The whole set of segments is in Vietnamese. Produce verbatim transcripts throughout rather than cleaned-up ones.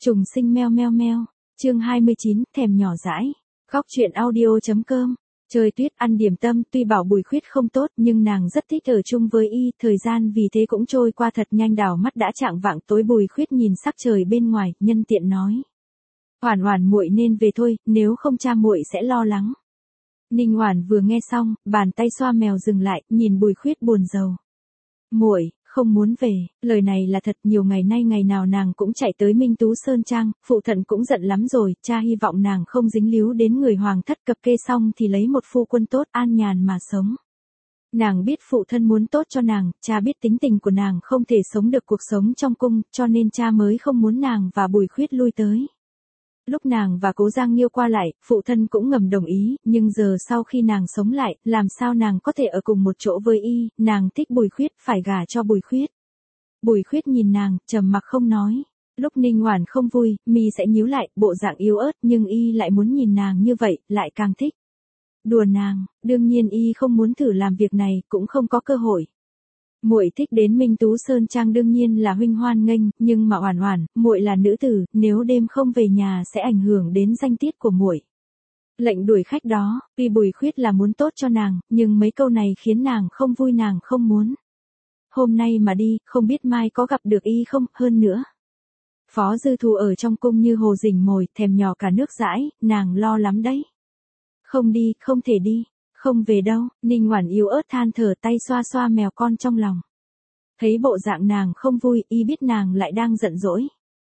Trùng sinh meo meo meo, chương hai mươi chín, thèm nhỏ dãi. Góc truyện audio.com. Trời tuyết ăn điểm tâm, tuy bảo Bùi Khuyết không tốt nhưng nàng rất thích ở chung với y, thời gian vì thế cũng trôi qua thật nhanh, đảo mắt đã chạng vạng tối. Bùi Khuyết nhìn sắc trời bên ngoài, nhân tiện nói: "Oản Oản muội nên về thôi, nếu không cha muội sẽ lo lắng." Ninh Oản vừa nghe xong, bàn tay xoa mèo dừng lại, nhìn Bùi Khuyết buồn rầu. "Muội không muốn về." Lời này là thật, nhiều ngày nay ngày nào nàng cũng chạy tới Minh Tú Sơn Trang, phụ thân cũng giận lắm rồi, cha hy vọng nàng không dính líu đến người hoàng thất, cập kê xong thì lấy một phu quân tốt, an nhàn mà sống. Nàng biết phụ thân muốn tốt cho nàng, cha biết tính tình của nàng không thể sống được cuộc sống trong cung, cho nên cha mới không muốn nàng và Bùi Khuyết lui tới. Lúc nàng và Cố Giang Nghiêu qua lại, phụ thân cũng ngầm đồng ý, nhưng giờ sau khi nàng sống lại, làm sao nàng có thể ở cùng một chỗ với y, nàng thích Bùi Khuyết, phải gả cho Bùi Khuyết. Bùi Khuyết nhìn nàng, trầm mặc không nói. Lúc Ninh Oản không vui, mi sẽ nhíu lại, bộ dạng yếu ớt, nhưng y lại muốn nhìn nàng như vậy, lại càng thích. Đùa nàng, đương nhiên y không muốn thử làm việc này, cũng không có cơ hội. Muội thích đến Minh Tú Sơn Trang đương nhiên là huynh hoan nghênh, nhưng mà Oản Oản, muội là nữ tử, nếu đêm không về nhà sẽ ảnh hưởng đến danh tiết của muội. Lệnh đuổi khách đó, tuy Bùi Khuyết là muốn tốt cho nàng, nhưng mấy câu này khiến nàng không vui, nàng không muốn. Hôm nay mà đi, không biết mai có gặp được y không, hơn nữa. Phó Dư Thù ở trong cung như hồ rình mồi, thèm nhỏ cả nước dãi, nàng lo lắm đấy. Không đi, không thể đi. Không về đâu, Ninh Oản yếu ớt than thở, tay xoa xoa mèo con trong lòng. Thấy bộ dạng nàng không vui, y biết nàng lại đang giận dỗi.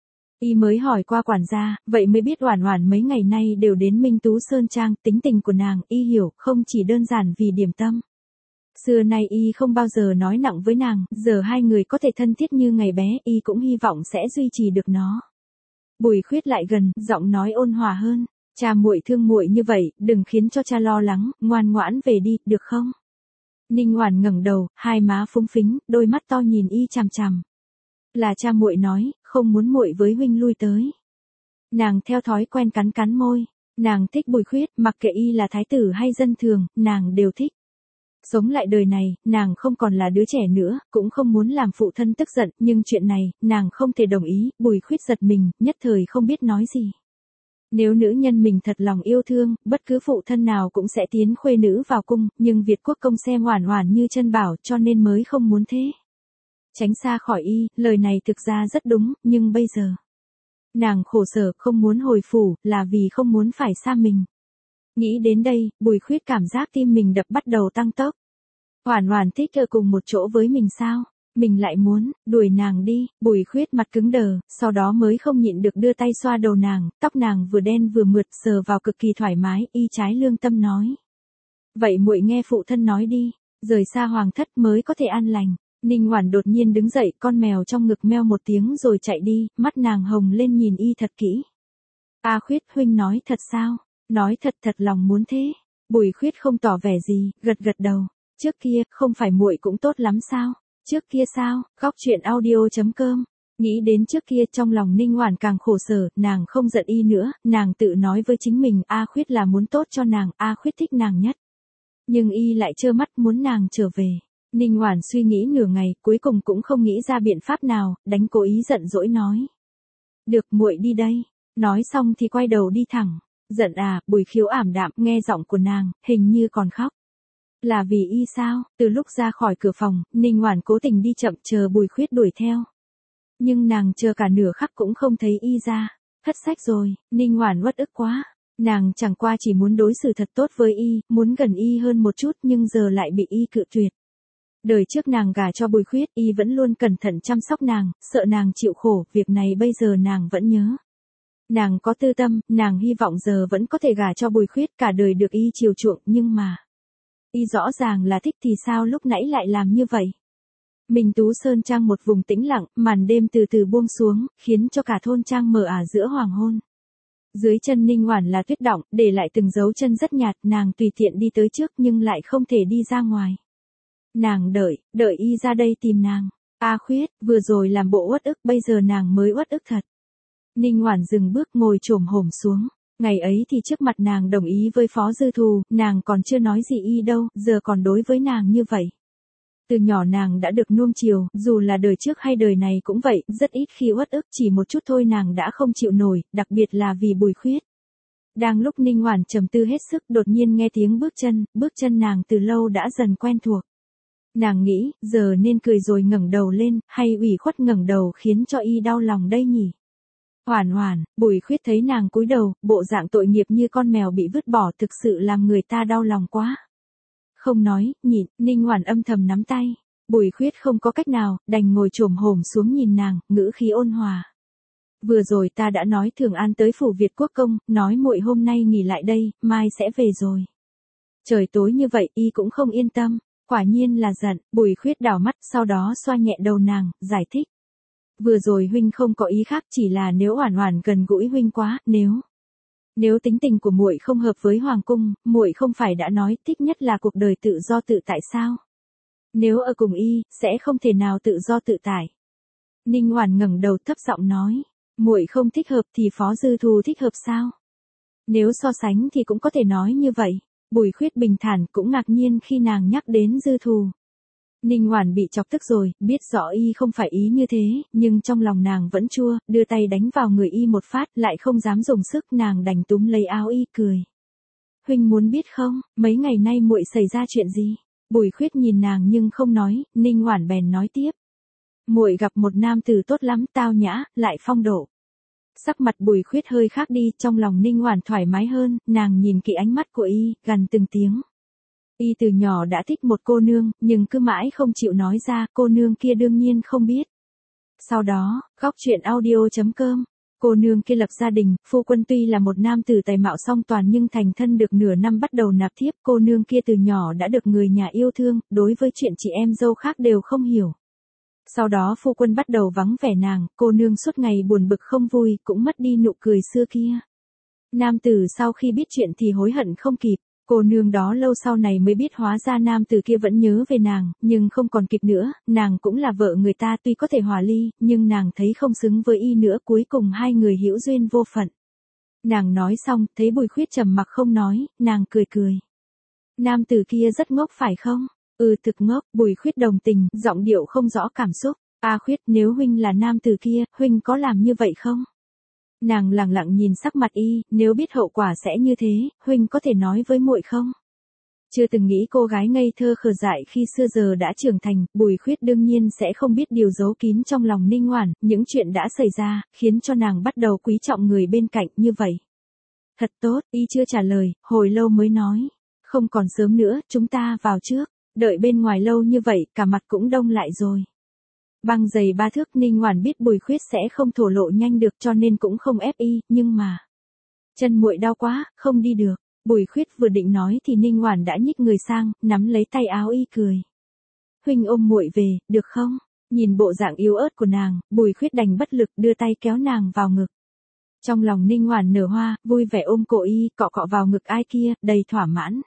Y mới hỏi qua quản gia, vậy mới biết Oản Oản mấy ngày nay đều đến Minh Tú Sơn Trang, tính tình của nàng, y hiểu, không chỉ đơn giản vì điểm tâm. Xưa nay y không bao giờ nói nặng với nàng, giờ hai người có thể thân thiết như ngày bé, y cũng hy vọng sẽ duy trì được nó. Bùi Khuyết lại gần, giọng nói ôn hòa hơn. Cha muội thương muội như vậy, đừng khiến cho cha lo lắng, ngoan ngoãn về đi, được không? Ninh Oản ngẩng đầu, hai má phúng phính, đôi mắt to nhìn y chằm chằm. Là cha muội nói, không muốn muội với huynh lui tới. Nàng theo thói quen cắn cắn môi, nàng thích Bùi Khuyết, mặc kệ y là thái tử hay dân thường, nàng đều thích. Sống lại đời này, nàng không còn là đứa trẻ nữa, cũng không muốn làm phụ thân tức giận, nhưng chuyện này, nàng không thể đồng ý. Bùi Khuyết giật mình, nhất thời không biết nói gì. Nếu nữ nhân mình thật lòng yêu thương, bất cứ phụ thân nào cũng sẽ tiến khuê nữ vào cung, nhưng Việt quốc công xem Oản Oản như chân bảo, cho nên mới không muốn thế. Tránh xa khỏi y, lời này thực ra rất đúng, nhưng bây giờ nàng khổ sở, không muốn hồi phủ, là vì không muốn phải xa mình. Nghĩ đến đây, Bùi Khuyết cảm giác tim mình đập bắt đầu tăng tốc. Oản Oản thích ở cùng một chỗ với mình sao? Mình lại muốn, đuổi nàng đi. Bùi Khuyết mặt cứng đờ, sau đó mới không nhịn được đưa tay xoa đầu nàng, tóc nàng vừa đen vừa mượt, sờ vào cực kỳ thoải mái, y trái lương tâm nói. Vậy muội nghe phụ thân nói đi, rời xa hoàng thất mới có thể an lành. Ninh Oản đột nhiên đứng dậy, con mèo trong ngực meo một tiếng rồi chạy đi, mắt nàng hồng lên nhìn y thật kỹ. A Khuyết, huynh nói thật sao? Nói thật, thật lòng muốn thế. Bùi Khuyết không tỏ vẻ gì, gật gật đầu. Trước kia, không phải muội cũng tốt lắm sao? Trước kia sao? Góc truyện audio.com. Nghĩ đến trước kia, trong lòng Ninh Oản càng khổ sở, nàng không giận y nữa, nàng tự nói với chính mình, A Khuyết là muốn tốt cho nàng, A Khuyết thích nàng nhất. Nhưng y lại trơ mắt muốn nàng trở về. Ninh Oản suy nghĩ nửa ngày, cuối cùng cũng không nghĩ ra biện pháp nào, đánh cố ý giận dỗi nói. Được, muội đi đây. Nói xong thì quay đầu đi thẳng. Giận à? Bùi Khiếu ảm đạm, nghe giọng của nàng, hình như còn khóc. Là vì y sao? Từ lúc ra khỏi cửa phòng, Ninh Oản cố tình đi chậm chờ Bùi Khuyết đuổi theo. Nhưng nàng chờ cả nửa khắc cũng không thấy y ra. Thất sách rồi, Ninh Oản uất ức quá. Nàng chẳng qua chỉ muốn đối xử thật tốt với y, muốn gần y hơn một chút nhưng giờ lại bị y cự tuyệt. Đời trước nàng gả cho Bùi Khuyết, y vẫn luôn cẩn thận chăm sóc nàng, sợ nàng chịu khổ, việc này bây giờ nàng vẫn nhớ. Nàng có tư tâm, nàng hy vọng giờ vẫn có thể gả cho Bùi Khuyết, cả đời được y chiều chuộng, nhưng mà y rõ ràng là thích thì sao lúc nãy lại làm như vậy. Minh Tú Sơn Trang một vùng tĩnh lặng, màn đêm từ từ buông xuống, khiến cho cả thôn trang mờ ảo giữa hoàng hôn. Dưới chân Ninh Oản là tuyết đọng, để lại từng dấu chân rất nhạt, nàng tùy tiện đi tới trước nhưng lại không thể đi ra ngoài. Nàng đợi, đợi y ra đây tìm nàng. A Khuyết, vừa rồi làm bộ uất ức, bây giờ nàng mới uất ức thật. Ninh Oản dừng bước, ngồi chồm hổm xuống. Ngày ấy thì trước mặt nàng đồng ý với Phó Dư Thù, nàng còn chưa nói gì y đâu, giờ còn đối với nàng như vậy. Từ nhỏ nàng đã được nuông chiều, dù là đời trước hay đời này cũng vậy, rất ít khi uất ức, chỉ một chút thôi nàng đã không chịu nổi, đặc biệt là vì Bùi Khuyết. Đang lúc Ninh Oản trầm tư hết sức, đột nhiên nghe tiếng bước chân, bước chân nàng từ lâu đã dần quen thuộc. Nàng nghĩ, giờ nên cười rồi ngẩng đầu lên, hay ủy khuất ngẩng đầu khiến cho y đau lòng đây nhỉ? Oản Oản, Bùi Khuyết thấy nàng cúi đầu, bộ dạng tội nghiệp như con mèo bị vứt bỏ thực sự làm người ta đau lòng quá. Không nói, nhịn, Ninh Oản âm thầm nắm tay. Bùi Khuyết không có cách nào, đành ngồi chồm hổm xuống nhìn nàng, ngữ khí ôn hòa. Vừa rồi ta đã nói Thường An tới phủ Việt Quốc công, nói muội hôm nay nghỉ lại đây, mai sẽ về rồi. Trời tối như vậy y cũng không yên tâm, quả nhiên là giận. Bùi Khuyết đảo mắt, sau đó xoa nhẹ đầu nàng, giải thích. Vừa rồi huynh không có ý khác, chỉ là nếu Oản Oản gần gũi huynh quá, nếu nếu tính tình của muội không hợp với hoàng cung, muội không phải đã nói thích nhất là cuộc đời tự do tự tại sao? Nếu ở cùng y, sẽ không thể nào tự do tự tại. Ninh Oản ngẩng đầu thấp giọng nói, muội không thích hợp thì Phó Dư Thù thích hợp sao? Nếu so sánh thì cũng có thể nói như vậy. Bùi Khuyết bình thản, cũng ngạc nhiên khi nàng nhắc đến Dư Thù. Ninh Oản bị chọc tức rồi, biết rõ y không phải ý như thế, nhưng trong lòng nàng vẫn chua, đưa tay đánh vào người y một phát, lại không dám dùng sức, nàng đành túm lấy áo y cười. Huynh muốn biết không, mấy ngày nay muội xảy ra chuyện gì? Bùi Khuyết nhìn nàng nhưng không nói, Ninh Oản bèn nói tiếp. Muội gặp một nam tử tốt lắm, tao nhã, lại phong độ. Sắc mặt Bùi Khuyết hơi khác đi, trong lòng Ninh Oản thoải mái hơn, nàng nhìn kỹ ánh mắt của y, gằn từng tiếng. Y từ nhỏ đã thích một cô nương, nhưng cứ mãi không chịu nói ra, cô nương kia đương nhiên không biết. Sau đó, góc truyện audio chấm com, cô nương kia lập gia đình, phu quân tuy là một nam tử tài mạo song toàn nhưng thành thân được nửa năm bắt đầu nạp thiếp, cô nương kia từ nhỏ đã được người nhà yêu thương, đối với chuyện chị em dâu khác đều không hiểu. Sau đó phu quân bắt đầu vắng vẻ nàng, cô nương suốt ngày buồn bực không vui, cũng mất đi nụ cười xưa kia. Nam tử sau khi biết chuyện thì hối hận không kịp. Cô nương đó lâu sau này mới biết hóa ra nam tử kia vẫn nhớ về nàng, nhưng không còn kịp nữa, nàng cũng là vợ người ta tuy có thể hòa ly, nhưng nàng thấy không xứng với y nữa, cuối cùng hai người hữu duyên vô phận. Nàng nói xong, thấy Bùi Khuyết trầm mặc không nói, nàng cười cười. Nam tử kia rất ngốc phải không? Ừ thực ngốc, Bùi Khuyết đồng tình, giọng điệu không rõ cảm xúc. A Khuyết, nếu huynh là nam tử kia, huynh có làm như vậy không? Nàng lặng lặng nhìn sắc mặt y, nếu biết hậu quả sẽ như thế, huynh có thể nói với muội không? Chưa từng nghĩ cô gái ngây thơ khờ dại khi xưa giờ đã trưởng thành, Bùi Khuyết đương nhiên sẽ không biết điều giấu kín trong lòng Ninh Oản, những chuyện đã xảy ra, khiến cho nàng bắt đầu quý trọng người bên cạnh như vậy. Thật tốt, y chưa trả lời, hồi lâu mới nói. Không còn sớm nữa, chúng ta vào trước, đợi bên ngoài lâu như vậy, cả mặt cũng đông lại rồi. Băng giày ba thước, Ninh Oản biết Bùi Khuyết sẽ không thổ lộ nhanh được cho nên cũng không ép y, nhưng mà chân muội đau quá, không đi được. Bùi Khuyết vừa định nói thì Ninh Oản đã nhích người sang, nắm lấy tay áo y cười. Huynh ôm muội về, được không? Nhìn bộ dạng yếu ớt của nàng, Bùi Khuyết đành bất lực đưa tay kéo nàng vào ngực. Trong lòng Ninh Oản nở hoa, vui vẻ ôm cổ y, cọ cọ vào ngực ai kia, đầy thỏa mãn.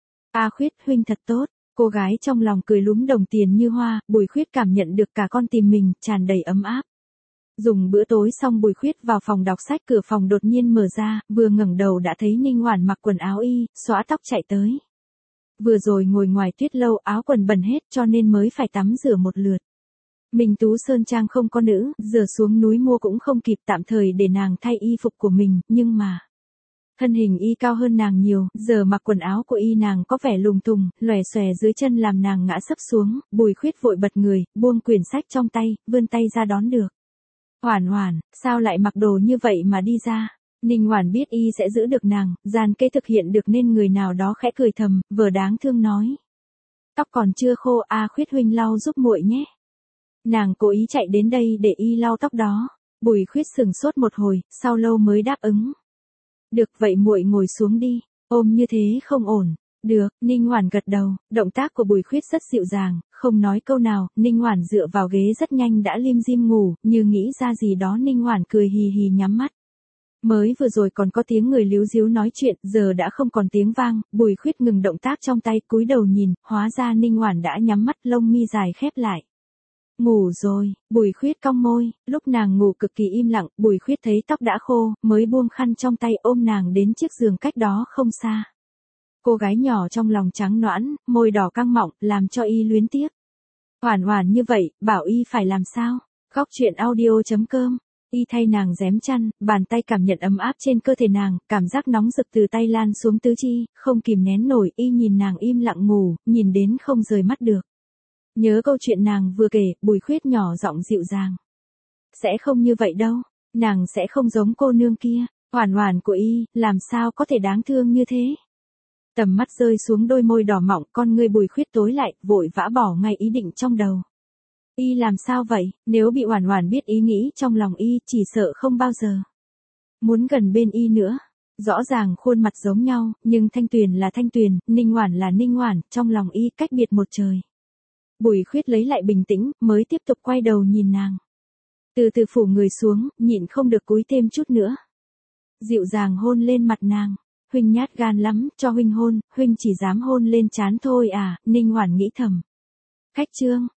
A Khuyết, huynh thật tốt. Cô gái trong lòng cười lúm đồng tiền như hoa, Bùi Khuyết cảm nhận được cả con tim mình, tràn đầy ấm áp. Dùng bữa tối xong Bùi Khuyết vào phòng đọc sách, cửa phòng đột nhiên mở ra, vừa ngẩng đầu đã thấy Ninh Oản mặc quần áo y, xõa tóc chạy tới. Vừa rồi ngồi ngoài tuyết lâu, áo quần bẩn hết cho nên mới phải tắm rửa một lượt. Mình Tú Sơn Trang không có nữ, giờ xuống núi mua cũng không kịp, tạm thời để nàng thay y phục của mình, nhưng mà thân hình y cao hơn nàng nhiều, giờ mặc quần áo của y nàng có vẻ lùng thùng, lòe xòe dưới chân làm nàng ngã sấp xuống, Bùi Khuyết vội bật người, buông quyển sách trong tay, vươn tay ra đón được. Oản Oản, sao lại mặc đồ như vậy mà đi ra? Ninh Oản biết y sẽ giữ được nàng, gian kế thực hiện được nên người nào đó khẽ cười thầm, vừa đáng thương nói. Tóc còn chưa khô, A Khuyết huynh lau giúp muội nhé. Nàng cố ý chạy đến đây để y lau tóc đó. Bùi Khuyết sững sốt một hồi, sau lâu mới đáp ứng. Được vậy muội ngồi xuống đi, ôm như thế không ổn. Được, Ninh Oản gật đầu, động tác của Bùi Khuyết rất dịu dàng, không nói câu nào, Ninh Oản dựa vào ghế rất nhanh đã lim dim ngủ, như nghĩ ra gì đó Ninh Oản cười hì hì nhắm mắt. Mới vừa rồi còn có tiếng người líu ríu nói chuyện, giờ đã không còn tiếng vang, Bùi Khuyết ngừng động tác trong tay, cúi đầu nhìn, hóa ra Ninh Oản đã nhắm mắt, lông mi dài khép lại. Ngủ rồi, Bùi Khuyết cong môi, lúc nàng ngủ cực kỳ im lặng, Bùi Khuyết thấy tóc đã khô, mới buông khăn trong tay ôm nàng đến chiếc giường cách đó không xa. Cô gái nhỏ trong lòng trắng nõn, môi đỏ căng mọng, làm cho y luyến tiếc. Oản Oản như vậy, bảo y phải làm sao? Góc chuyện audio chấm com. Y thay nàng rém chăn, bàn tay cảm nhận ấm áp trên cơ thể nàng, cảm giác nóng rực từ tay lan xuống tứ chi, không kìm nén nổi, y nhìn nàng im lặng ngủ, nhìn đến không rời mắt được. Nhớ câu chuyện nàng vừa kể, Bùi Khuyết nhỏ giọng dịu dàng. Sẽ không như vậy đâu, nàng sẽ không giống cô nương kia, Oản Oản của y, làm sao có thể đáng thương như thế. Tầm mắt rơi xuống đôi môi đỏ mọng, con ngươi Bùi Khuyết tối lại, vội vã bỏ ngay ý định trong đầu. Y làm sao vậy, nếu bị Oản Oản biết ý nghĩ trong lòng y, chỉ sợ không bao giờ muốn gần bên y nữa. Rõ ràng khuôn mặt giống nhau, nhưng Thanh Tuyền là Thanh Tuyền, Ninh Oản là Ninh Oản, trong lòng y cách biệt một trời. Bùi Khuyết lấy lại bình tĩnh, mới tiếp tục quay đầu nhìn nàng. Từ từ phủ người xuống, nhịn không được cúi thêm chút nữa. Dịu dàng hôn lên mặt nàng. Huynh nhát gan lắm, cho huynh hôn, huynh chỉ dám hôn lên trán thôi à, Ninh Oản nghĩ thầm. Khách trương,